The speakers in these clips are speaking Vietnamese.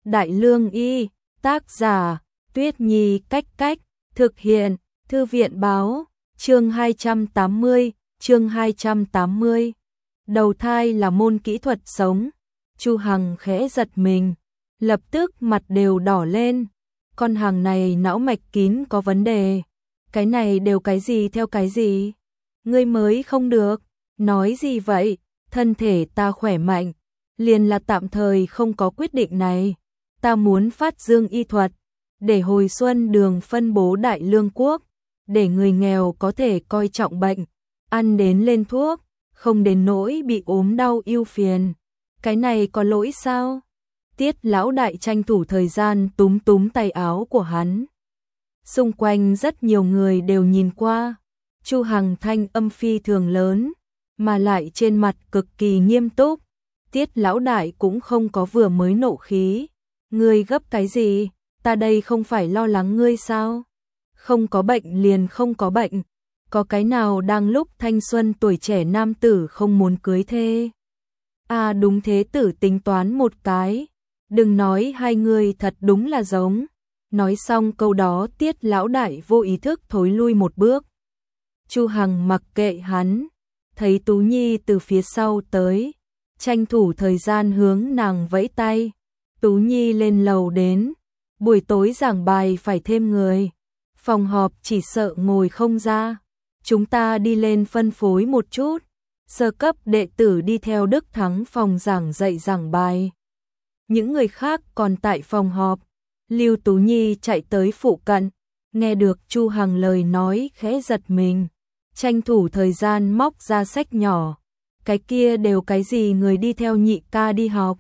Đại Lương Y, tác giả, Tuyết Nhi Cách Cách, thực hiện, Thư viện Báo, chương 280, chương 280. Đầu thai là môn kỹ thuật sống. Chu Hằng khẽ giật mình, lập tức mặt đều đỏ lên. Con hàng này não mạch kín có vấn đề. Cái này đều cái gì theo cái gì? Ngươi mới không được. Nói gì vậy? Thân thể ta khỏe mạnh, liền là tạm thời không có quyết định này. Ta muốn phát dương y thuật, để hồi xuân đường phân bố Đại Lương quốc, để người nghèo có thể coi trọng bệnh, ăn đến lên thuốc, không đến nỗi bị ốm đau ưu phiền. Cái này có lỗi sao? Tiết lão đại tranh thủ thời gian túm túm tay áo của hắn. Xung quanh rất nhiều người đều nhìn qua. Chu Hằng thanh âm phi thường lớn, mà lại trên mặt cực kỳ nghiêm túc. Tiết lão đại cũng không có vừa mới nộ khí. Ngươi gấp cái gì? Ta đây không phải lo lắng ngươi sao? Không có bệnh liền không có bệnh. Có cái nào đang lúc thanh xuân tuổi trẻ nam tử không muốn cưới thê? À đúng thế, tử tính toán một cái. Đừng nói hai người thật đúng là giống. Nói xong câu đó Tiết lão đại vô ý thức thối lui một bước. Chu Hằng mặc kệ hắn, thấy Tú Nhi từ phía sau tới, tranh thủ thời gian hướng nàng vẫy tay. Tú Nhi lên lầu đến, buổi tối giảng bài phải thêm người, phòng họp chỉ sợ ngồi không ra, chúng ta đi lên phân phối một chút. Sơ cấp đệ tử đi theo Đức Thắng phòng giảng dạy giảng bài, những người khác còn tại phòng họp. Lưu Tú Nhi chạy tới phụ cận, nghe được Chu Hằng lời nói khẽ giật mình, tranh thủ thời gian móc ra sách nhỏ. Cái kia đều cái gì, người đi theo nhị ca đi học?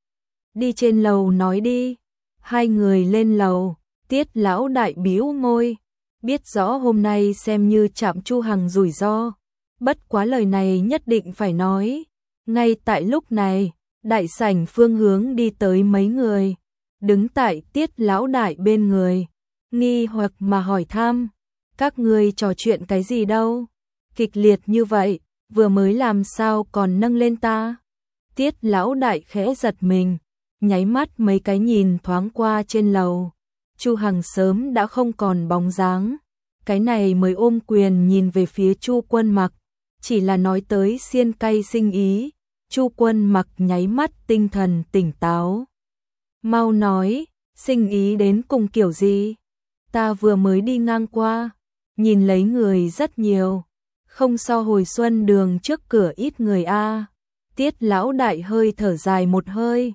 Đi trên lầu nói đi. Hai người lên lầu, Tiết lão đại bĩu môi, biết rõ hôm nay xem như chạm Chu Hằng rủi ro, bất quá lời này nhất định phải nói. Ngay tại lúc này, đại sảnh phương hướng đi tới mấy người, đứng tại Tiết lão đại bên người, nghi hoặc mà hỏi thăm, các ngươi trò chuyện cái gì đâu? Kịch liệt như vậy, vừa mới làm sao còn nâng lên ta? Tiết lão đại khẽ giật mình, nháy mắt mấy cái nhìn thoáng qua trên lầu. Chu Hằng sớm đã không còn bóng dáng, cái này mới ôm quyền nhìn về phía Chu Quân Mặc, chỉ là nói tới xiên cay sinh ý. Chu Quân Mặc nháy mắt tinh thần tỉnh táo. Mau nói, sinh ý đến cùng kiểu gì? Ta vừa mới đi ngang qua, nhìn lấy người rất nhiều, không so hồi xuân đường trước cửa ít người a. Tiết lão đại hơi thở dài một hơi,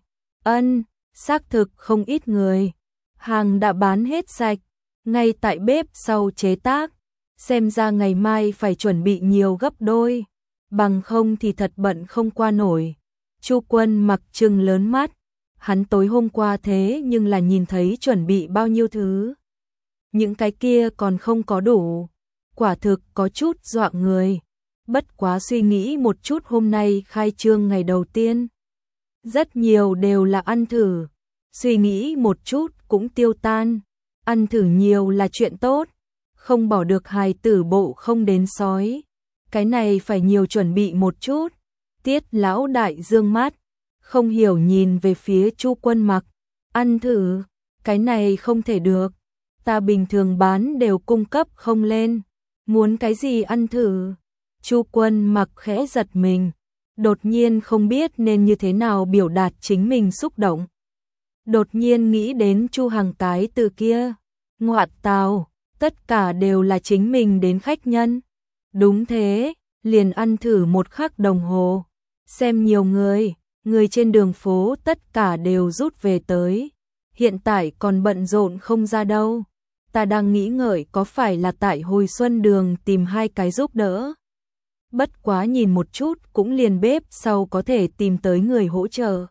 xác thực không ít người. Hàng đã bán hết sạch, ngay tại bếp sau chế tác, xem ra ngày mai phải chuẩn bị nhiều gấp đôi, bằng không thì thật bận không qua nổi. Chu Quân Mặc trừng lớn mắt, hắn tối hôm qua thế nhưng là nhìn thấy chuẩn bị bao nhiêu thứ. Những cái kia còn không có đủ, quả thực có chút dọa người. Bất quá suy nghĩ một chút, hôm nay khai trương ngày đầu tiên, rất nhiều đều là ăn thử, suy nghĩ một chút cũng tiêu tan. Ăn thử nhiều là chuyện tốt, không bỏ được hài tử bộ không đến sói. Cái này phải nhiều chuẩn bị một chút. Tiết lão đại dương mắt, không hiểu nhìn về phía Chu Quân Mặc. Ăn thử, cái này không thể được, ta bình thường bán đều cung cấp không lên, muốn cái gì ăn thử? Chu Quân Mặc khẽ giật mình, đột nhiên không biết nên như thế nào biểu đạt chính mình xúc động. Đột nhiên nghĩ đến Chu Hằng cái từ kia, ngoại tào, tất cả đều là chính mình đến khách nhân. Đúng thế, liền ăn thử một khắc đồng hồ, xem nhiều người trên đường phố tất cả đều rút về tới, hiện tại còn bận rộn không ra đâu. Ta đang nghĩ ngợi có phải là tại hồi xuân đường tìm hai cái giúp đỡ. Bất quá nhìn một chút cũng liền bếp sau có thể tìm tới người hỗ trợ.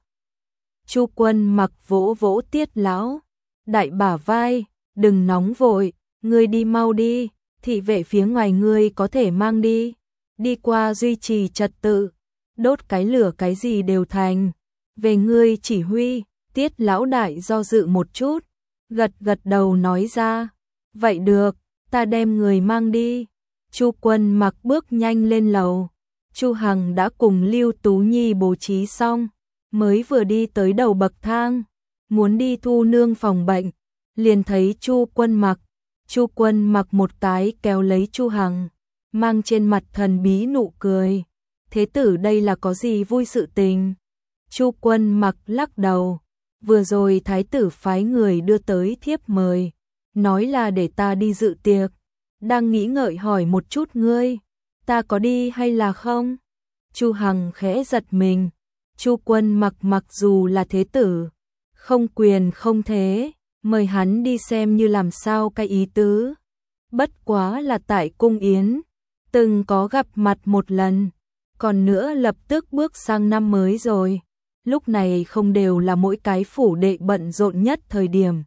Chu Quân Mặc vỗ vỗ Tiết lão đại bả vai, đừng nóng vội, ngươi đi mau đi, thị vệ phía ngoài ngươi có thể mang đi, đi qua duy trì trật tự, đốt cái lửa cái gì đều thành. Về ngươi chỉ huy. Tiết lão đại do dự một chút, gật gật đầu nói ra, vậy được, ta đem người mang đi. Chu Quân Mặc bước nhanh lên lầu. Chu Hằng đã cùng Lưu Tú Nhi bố trí xong, mới vừa đi tới đầu bậc thang, muốn đi thu nương phòng bệnh, liền thấy Chu Quân Mặc. Chu Quân Mặc một cái kéo lấy Chu Hằng, mang trên mặt thần bí nụ cười. Thế tử đây là có gì vui sự tình? Chu Quân Mặc lắc đầu, vừa rồi thái tử phái người đưa tới thiếp mời, nói là để ta đi dự tiệc, đang nghĩ ngợi hỏi một chút ngươi, ta có đi hay là không? Chu Hằng khẽ giật mình, Chu Quân Mặc mặc dù là thế tử, không quyền không thế, mời hắn đi xem như làm sao cái ý tứ. Bất quá là tại cung yến, từng có gặp mặt một lần, còn nữa lập tức bước sang năm mới rồi. Lúc này không đều là mỗi cái phủ đệ bận rộn nhất thời điểm.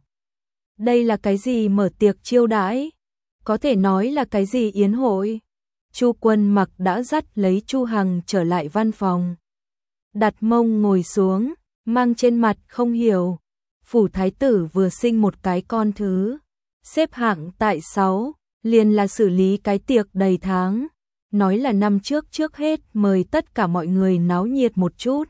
Đây là cái gì mở tiệc chiêu đãi? Có thể nói là cái gì yến hội? Chu Quân Mặc đã dắt lấy Chu Hằng trở lại văn phòng. Đặt mông ngồi xuống, mang trên mặt không hiểu. Phủ thái tử vừa sinh một cái con thứ, xếp hạng tại 6, liền là xử lý cái tiệc đầy tháng. Nói là năm trước hết mời tất cả mọi người náo nhiệt một chút.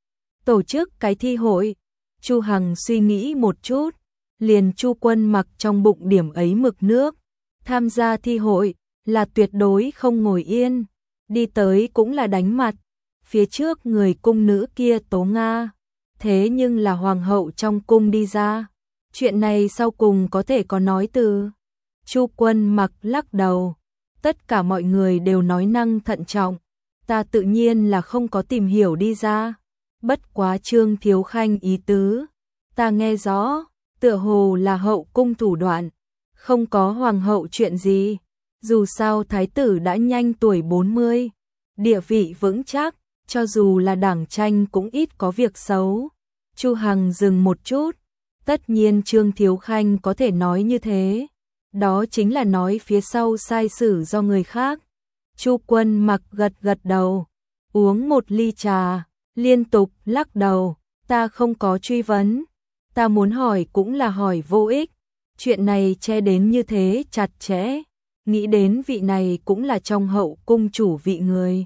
Tổ chức cái thi hội, Chu Hằng suy nghĩ một chút, liền Chu Quân Mặc trong bụng điểm ấy mực nước, tham gia thi hội là tuyệt đối không ngồi yên, đi tới cũng là đánh mặt. Phía trước người cung nữ kia tố Nga, thế nhưng là hoàng hậu trong cung đi ra, chuyện này sau cùng có thể có nói từ. Chu Quân Mặc lắc đầu, tất cả mọi người đều nói năng thận trọng, ta tự nhiên là không có tìm hiểu đi ra. Bất quá Trương Thiếu Khanh ý tứ, ta nghe rõ, tựa hồ là hậu cung thủ đoạn, không có hoàng hậu chuyện gì. Dù sao thái tử đã nhanh tuổi 40, địa vị vững chắc, cho dù là đảng tranh cũng ít có việc xấu. Chu Hằng dừng một chút, tất nhiên Trương Thiếu Khanh có thể nói như thế, đó chính là nói phía sau sai sử do người khác. Chu Quân Mặc gật gật đầu, uống một ly trà, liên tục lắc đầu, ta không có truy vấn, ta muốn hỏi cũng là hỏi vô ích, chuyện này che đến như thế chặt chẽ, nghĩ đến vị này cũng là trong hậu cung chủ vị người.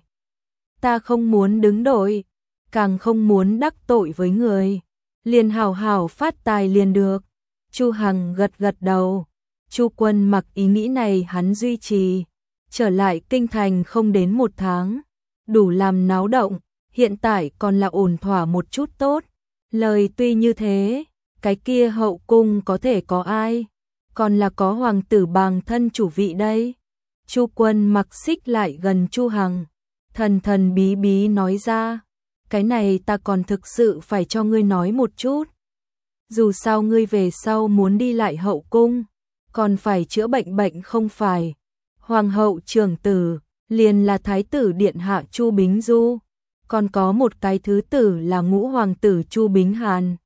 Ta không muốn đứng đội, càng không muốn đắc tội với người, liền hảo hảo phát tài liền được. Chu Hằng gật gật đầu, Chu Quân Mặc ý nghĩ này hắn duy trì, trở lại kinh thành không đến 1 tháng, đủ làm náo động. Hiện tại còn là ổn thỏa một chút tốt. Lời tuy như thế, cái kia hậu cung có thể có ai? Còn là có hoàng tử bằng thân chủ vị đây. Chu Quân Mặc xích lại gần Chu Hằng, thần thần bí bí nói ra, cái này ta còn thực sự phải cho ngươi nói một chút. Dù sao ngươi về sau muốn đi lại hậu cung, còn phải chữa bệnh không phải. Hoàng hậu trưởng tử, liền là thái tử điện hạ Chu Bính Du. Còn có một cái thứ tử là ngũ hoàng tử Chu Bính Hàn,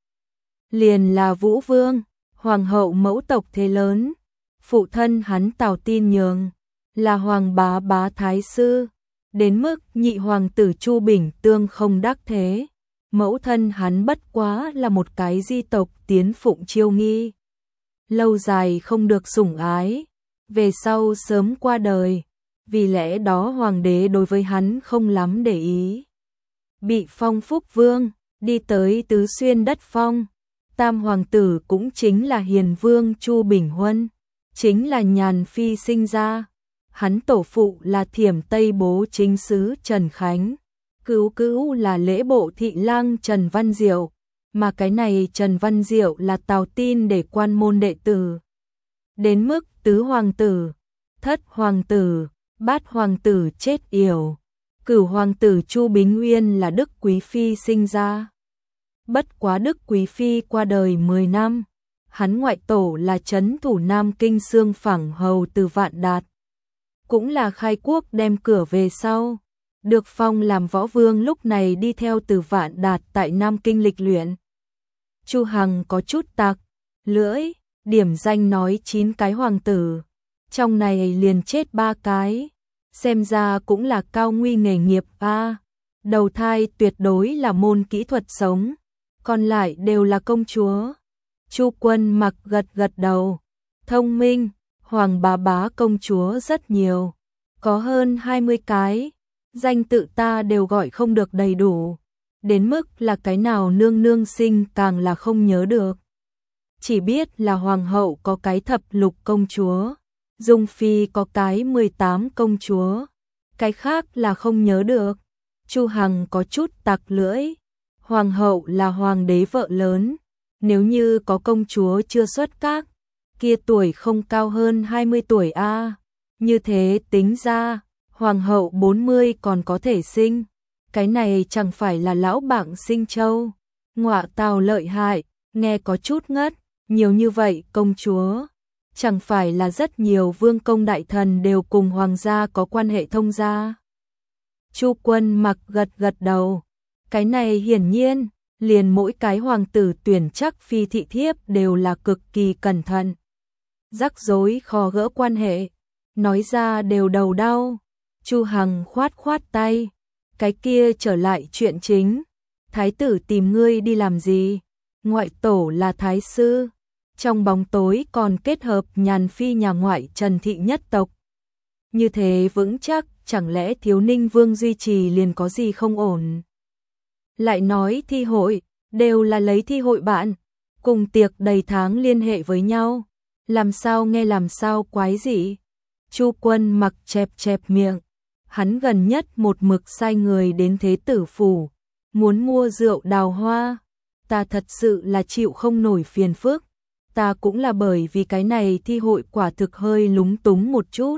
liền là Vũ Vương, hoàng hậu mẫu tộc thế lớn. Phụ thân hắn Tào Tin Nhường là hoàng bá bá thái sư, đến mức nhị hoàng tử Chu Bình Tương không đắc thế. Mẫu thân hắn bất quá là một cái di tộc tiến phụng chiêu nghi, lâu dài không được sủng ái, về sau sớm qua đời, vì lẽ đó hoàng đế đối với hắn không lắm để ý. Bị phong phúc vương, đi tới tứ xuyên đất phong. Tam hoàng tử cũng chính là hiền vương Chu Bình Huân, chính là nhàn phi sinh ra. Hắn tổ phụ là Thiểm Tây bố chính sứ Trần Khánh, cứu cứu là lễ bộ thị lang Trần Văn Diệu, mà cái này Trần Văn Diệu là Tào Tin để quan môn đệ tử. Đến mức tứ hoàng tử, thất hoàng tử, bát hoàng tử chết yểu. Cửu hoàng tử Chu Bính Nguyên là Đức Quý Phi sinh ra. Bất quá Đức Quý Phi qua đời 10 năm, hắn ngoại tổ là trấn thủ Nam Kinh Xương Phẳng Hầu Từ Vạn Đạt, cũng là khai quốc đem cửa về sau, được phong làm võ vương, lúc này đi theo Từ Vạn Đạt tại Nam Kinh lịch luyện. Chu Hằng có chút tặc lưỡi, điểm danh nói 9 cái hoàng tử, trong này liền chết 3 cái. Xem ra cũng là cao nguy nghề nghiệp a. Đầu thai tuyệt đối là môn kỹ thuật sống, còn lại đều là công chúa. Chu Quân Mặc gật gật đầu, thông minh, hoàng bá bá công chúa rất nhiều, có hơn 20 cái, danh tự ta đều gọi không được đầy đủ. đến mức là cái nào nương nương sinh càng là không nhớ được. Chỉ biết là hoàng hậu có cái thập lục công chúa, Dung Phi có cái 18 công chúa, cái khác là không nhớ được. Chu Hằng có chút tặc lưỡi, hoàng hậu là hoàng đế vợ lớn, nếu như có công chúa chưa xuất các, kia tuổi không cao hơn 20 tuổi a. Như thế tính ra, hoàng hậu 40 còn có thể sinh, cái này chẳng phải là lão bảng sinh châu. Ngọa tào lợi hại, nghe có chút ngất, nhiều như vậy công chúa, chẳng phải là rất nhiều vương công đại thần đều cùng hoàng gia có quan hệ thông gia. Chu Quân Mặc gật gật đầu, cái này hiển nhiên, liền mỗi cái hoàng tử tuyển chắc phi thị thiếp đều là cực kỳ cẩn thận. Rắc rối khó gỡ quan hệ, nói ra đều đầu đau. Chu Hằng khoát khoát tay, cái kia trở lại chuyện chính, thái tử tìm ngươi đi làm gì? Ngoại tổ là thái sư, trong bóng tối còn kết hợp nhàn phi nhà ngoại Trần thị nhất tộc. Như thế vững chắc, chẳng lẽ thiếu Ninh Vương duy trì liền có gì không ổn? Lại nói thi hội, đều là lấy thi hội bạn, cùng tiệc đầy tháng liên hệ với nhau, làm sao nghe làm sao quái dị. Chu Quân Mặc chẹp chẹp miệng, hắn gần nhất một mực sai người đến thế tử phủ, muốn mua rượu đào hoa, ta thật sự là chịu không nổi phiền phức, ta cũng là bởi vì cái này thi hội quả thực hơi lúng túng một chút.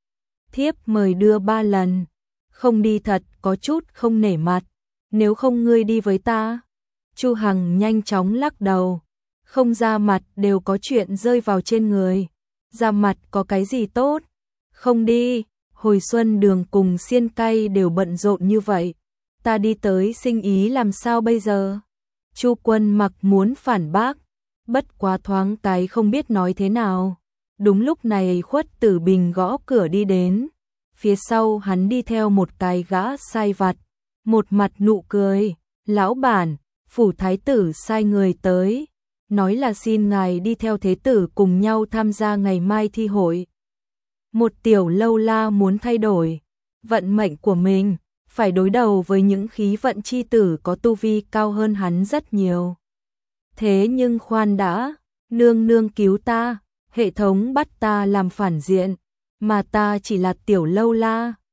Thiếp mời đưa 3 lần, không đi thật có chút không nể mặt, nếu không ngươi đi với ta. Chu Hằng nhanh chóng lắc đầu, không ra mặt đều có chuyện rơi vào trên người, ra mặt có cái gì tốt, không đi, hồi xuân đường cùng xiên cay đều bận rộn như vậy, ta đi tới sinh ý làm sao bây giờ? Chu Quân Mặc muốn phản bác, bất quá thoáng cái không biết nói thế nào. Đúng lúc này Khuất Tử Bình gõ cửa đi đến, phía sau hắn đi theo một cái gã sai vặt, một mặt nụ cười, lão bản, phủ thái tử sai người tới, nói là xin ngài đi theo thế tử cùng nhau tham gia ngày mai thi hội. Một tiểu lâu la muốn thay đổi vận mệnh của mình, phải đối đầu với những khí vận chi tử có tu vi cao hơn hắn rất nhiều. Thế nhưng khoan đã, nương nương cứu ta, hệ thống bắt ta làm phản diện, mà ta chỉ là tiểu lâu la,